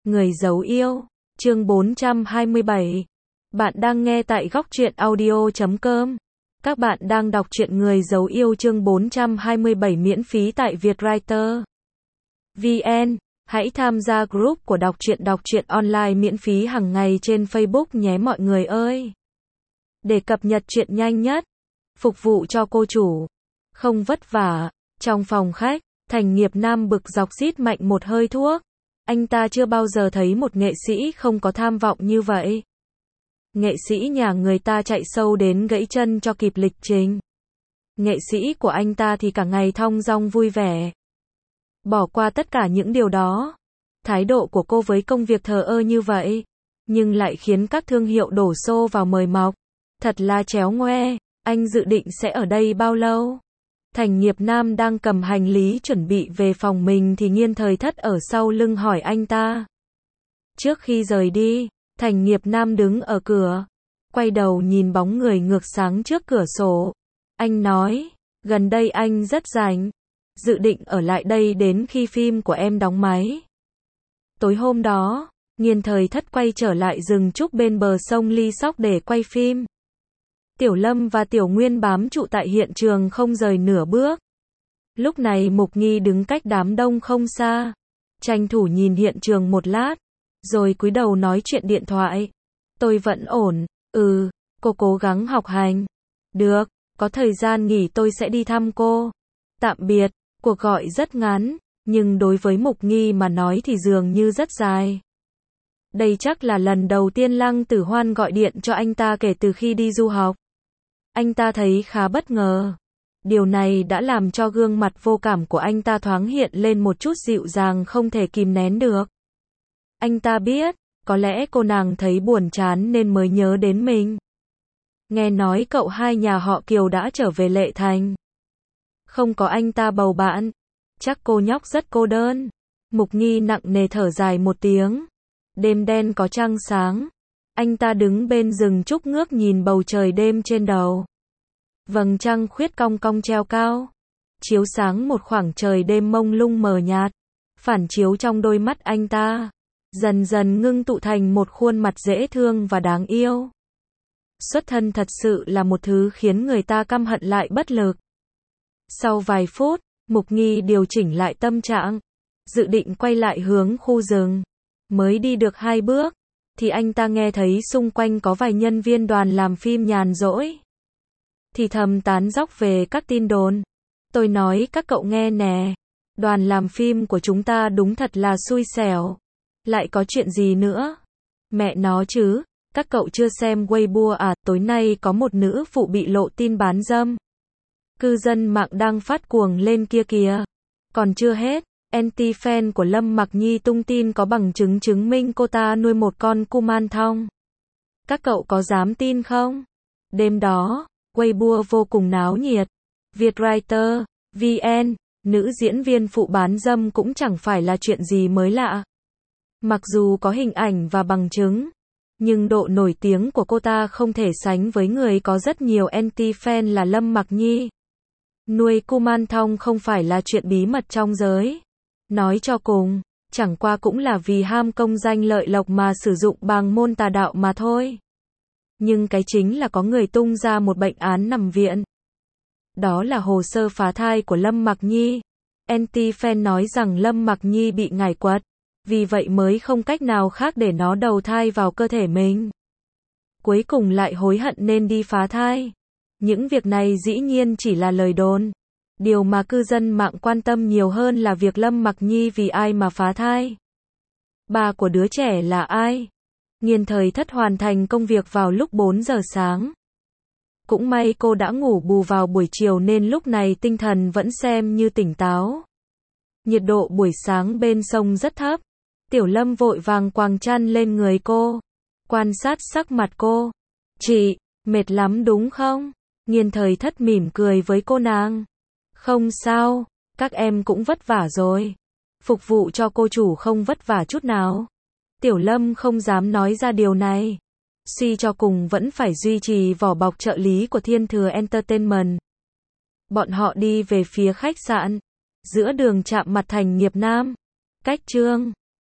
Người dấu yêu, chương 427. Bạn đang nghe tại góc truyện audio.com. Các bạn đang đọc truyện Người dấu yêu chương 427 miễn phí tại Vietwriter VN. Hãy tham gia group của đọc truyện online miễn phí hàng ngày trên Facebook nhé mọi người ơi. Để cập nhật truyện nhanh nhất, phục vụ cho cô chủ, không vất vả. Trong phòng khách, Thành Nghiệp Nam bực dọc rít mạnh một hơi thuốc. Anh ta chưa bao giờ thấy một nghệ sĩ không có tham vọng như vậy. Nghệ sĩ nhà người ta chạy sâu đến gãy chân cho kịp lịch trình. Nghệ sĩ của anh ta thì cả ngày thong dong vui vẻ. Bỏ qua tất cả những điều đó. Thái độ của cô với công việc thờ ơ như vậy, nhưng lại khiến các thương hiệu đổ xô vào mời mọc. Thật là chéo ngoe. Anh dự định sẽ ở đây bao lâu? Thành Nghiệp Nam đang cầm hành lý chuẩn bị về phòng mình thì Nghiên Thời Thất ở sau lưng hỏi anh ta. Trước khi rời đi, Thành Nghiệp Nam đứng ở cửa, quay đầu nhìn bóng người ngược sáng trước cửa sổ. Anh nói, gần đây anh rất rảnh, dự định ở lại đây đến khi phim của em đóng máy. Tối hôm đó, Nghiên Thời Thất quay trở lại rừng trúc bên bờ sông Ly Sóc để quay phim. Tiểu Lâm và Tiểu Nguyên bám trụ tại hiện trường không rời nửa bước. Lúc này Mục Nghi đứng cách đám đông không xa, tranh thủ nhìn hiện trường một lát, rồi cúi đầu nói chuyện điện thoại. Tôi vẫn ổn, cô cố gắng học hành. Được, có thời gian nghỉ tôi sẽ đi thăm cô. Tạm biệt, cuộc gọi rất ngắn, nhưng đối với Mục Nghi mà nói thì dường như rất dài. Đây chắc là lần đầu tiên Lăng Tử Hoan gọi điện cho anh ta kể từ khi đi du học. Anh ta thấy khá bất ngờ. Điều này đã làm cho gương mặt vô cảm của anh ta thoáng hiện lên một chút dịu dàng không thể kìm nén được. Anh ta biết, có lẽ cô nàng thấy buồn chán nên mới nhớ đến mình. Nghe nói cậu hai nhà họ Kiều đã trở về Lệ Thành. Không có anh ta bầu bạn, chắc cô nhóc rất cô đơn. Mục Nghi nặng nề thở dài một tiếng. Đêm đen có trăng sáng. Anh ta đứng bên rừng trúc ngước nhìn bầu trời đêm trên đầu. Vầng trăng khuyết cong cong treo cao, chiếu sáng một khoảng trời đêm mông lung mờ nhạt, phản chiếu trong đôi mắt anh ta, dần dần ngưng tụ thành một khuôn mặt dễ thương và đáng yêu. Xuất thân thật sự là một thứ khiến người ta căm hận lại bất lực. Sau vài phút, Mục Nghi điều chỉnh lại tâm trạng, dự định quay lại hướng khu rừng. Mới đi được 2 bước, thì anh ta nghe thấy xung quanh có vài nhân viên đoàn làm phim nhàn rỗi thì thầm tán dóc về các tin đồn. Tôi nói các cậu nghe nè, đoàn làm phim của chúng ta đúng thật là xui xẻo. Lại có chuyện gì nữa? Mẹ nó chứ, các cậu chưa xem Weibo à? Tối nay có một nữ phụ bị lộ tin bán dâm. Cư dân mạng đang phát cuồng lên kia kìa. Còn chưa hết, anti-fan của Lâm Mặc Nhi tung tin có bằng chứng chứng minh cô ta nuôi một con kuman thong. Các cậu có dám tin không? Đêm đó, Weibo vô cùng náo nhiệt. Vietwriter VN, nữ diễn viên phụ bán dâm cũng chẳng phải là chuyện gì mới lạ. Mặc dù có hình ảnh và bằng chứng, nhưng độ nổi tiếng của cô ta không thể sánh với người có rất nhiều anti-fan là Lâm Mặc Nhi. Nuôi kuman thong không phải là chuyện bí mật trong giới. Nói cho cùng, chẳng qua cũng là vì ham công danh lợi lộc mà sử dụng bàng môn tà đạo mà thôi. Nhưng cái chính là có người tung ra một bệnh án nằm viện. Đó là hồ sơ phá thai của Lâm Mặc Nhi. Anti-fan nói rằng Lâm Mặc Nhi bị ngải quật, vì vậy mới không cách nào khác để nó đầu thai vào cơ thể mình. Cuối cùng lại hối hận nên đi phá thai. Những việc này dĩ nhiên chỉ là lời đồn. Điều mà cư dân mạng quan tâm nhiều hơn là việc Lâm Mặc Nhi vì ai mà phá thai. Bà của đứa trẻ là ai? Nghiên Thời Thất hoàn thành công việc vào lúc 4 giờ sáng. Cũng may cô đã ngủ bù vào buổi chiều nên lúc này tinh thần vẫn xem như tỉnh táo. Nhiệt độ buổi sáng bên sông rất thấp. Tiểu Lâm vội vàng quàng chăn lên người cô, quan sát sắc mặt cô. Chị, mệt lắm đúng không? Nghiên Thời Thất mỉm cười với cô nàng. Không sao, các em cũng vất vả rồi. Phục vụ cho cô chủ không vất vả chút nào. Tiểu Lâm không dám nói ra điều này. Suy cho cùng vẫn phải duy trì vỏ bọc trợ lý của Thiên Thừa Entertainment. Bọn họ đi về phía khách sạn. Giữa đường chạm mặt Thành Nghiệp Nam. Cách Trương